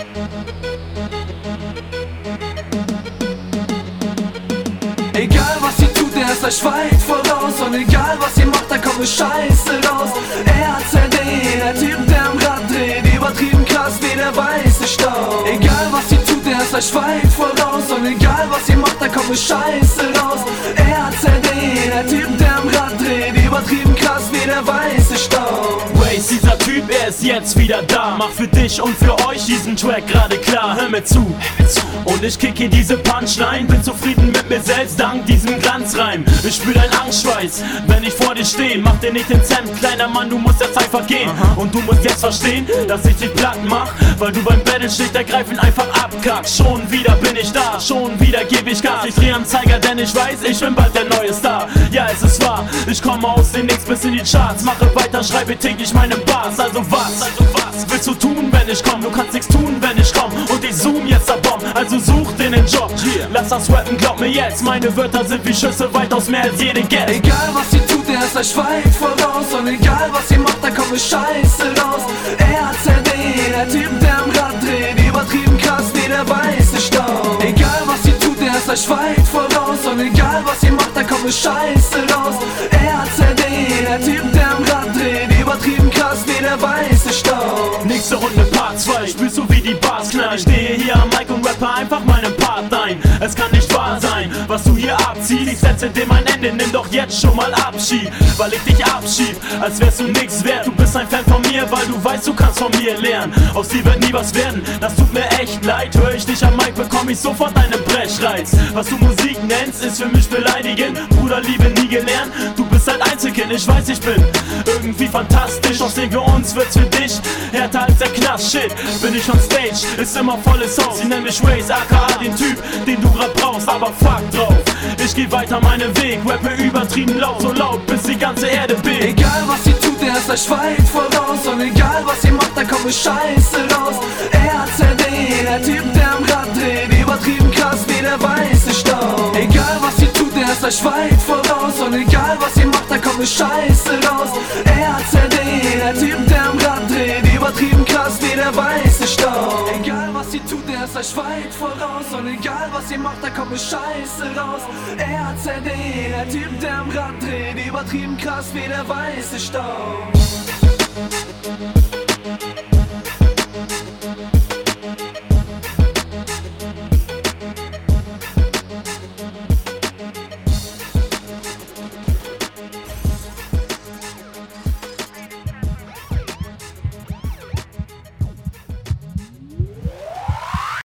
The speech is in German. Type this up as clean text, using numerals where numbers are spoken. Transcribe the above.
Egal was sie tut, er ist euch weit voraus. Und egal was ihr macht, da kommt ne Scheiße raus. Er hat ZD, der Typ, der am Rad dreht, übertrieben krass wie der weiße Staub. Egal was sie tut, er ist euch weit voraus. Und egal was ihr macht, da kommt ne Scheiße raus. Er hat ZD, der Typ, der am Rad dreht, übertrieben krass wie der weiße Staub. Waze, dieser Typ, er ist jetzt wieder da. Mach für dich und für euch diesen Track gerade klar. Hör mir zu. Und ich kicke diese Punchline. Bin zufrieden mit mir selbst dank diesem Glanzreim. Ich spür deinen Angstschweiß, wenn ich vor dir steh. Mach dir nicht den Cent, kleiner Mann, du musst jetzt einfach gehen. Und du musst jetzt verstehen, dass ich dich platt mach, weil du beim Battle schlicht ergreifend einfach abkackst. Schon wieder bin ich da, schon wieder geb ich Gas. Ich dreh am Zeiger, denn ich weiß, ich bin bald der neue Star. Ja, es ist wahr, ich komme aus dem Nix bis in die Charts. Mache weiter, schreibe täglich meine Bars. Also was willst du tun, wenn ich komm? Du kannst nichts tun, wenn ich komm. Und ich zoom jetzt ab Bomb, also such dir den Job. Lass das rappen, glaub mir jetzt, meine Wörter sind wie Schüsse weitaus mehr als jede Guest. Egal was sie tut, er ist euch weit voraus. Und egal was ihr macht, da kommt ne Scheiße raus. Er hat ZD, der Typ, der am Rad dreht, übertrieben krass wie der weiße Staub. Egal was sie tut, er ist euch weit voraus. Und egal was ihr macht, da kommt ne Scheiße raus. Er hat ZD, der Typ, der am Rad dreht, übertrieben krass wie der weiße Staub. Nächste Runde Part 2, spürst du wie die Bars knallen. Ich stehe hier am Mic und rappe einfach meinen Part ein. Es kann nicht wahr sein, was du hier abziehst. Ich setze dem ein Ende, nimm doch jetzt schon mal Abschied. Weil ich dich abschieb, als wärst du nix wert. Du bist ein Fan von mir, weil du weißt, du kannst von mir lernen. Aus dir wird nie was werden, das tut mir echt leid. Hör ich dich am Mic, bekomm ich sofort einen Brechreiz. Was du Musik nennst, ist für mich beleidigend. Bruderliebe nie gelernt, du bist ein Einzelkind. Ich weiß, ich bin irgendwie fantastisch. Doch sehen wir uns, wird's für dich härter als der Knast. Shit, bin ich on Stage, ist immer volles Haus. Sie nennen mich Waze, aka den Typ, den du grad brauchst. Aber fuck drauf, ich geh weiter meinen Weg. Rappe übertrieben laut, so laut, bis die ganze Erde bebt. Egal was sie tut, er ist euch weit voraus. Und egal was ihr macht, da kommt ne Scheiße raus. Er hat ZD, der Typ, der am Rad dreht, übertrieben krass wie der weiße Staub. Egal was sie tut, er ist euch weit voraus. Und egal was ihr macht, da kommt ne Scheiße raus. Er hat ZD, der Typ, der am Rad dreht, übertrieben krass wie der weiße Staub. Egal was sie tut, er ist euch weit voraus. Und egal was ihr macht, da kommt ne Scheiße raus. Er hat ZD, der Typ, der am Rad dreht, übertrieben krass wie der weiße Staub.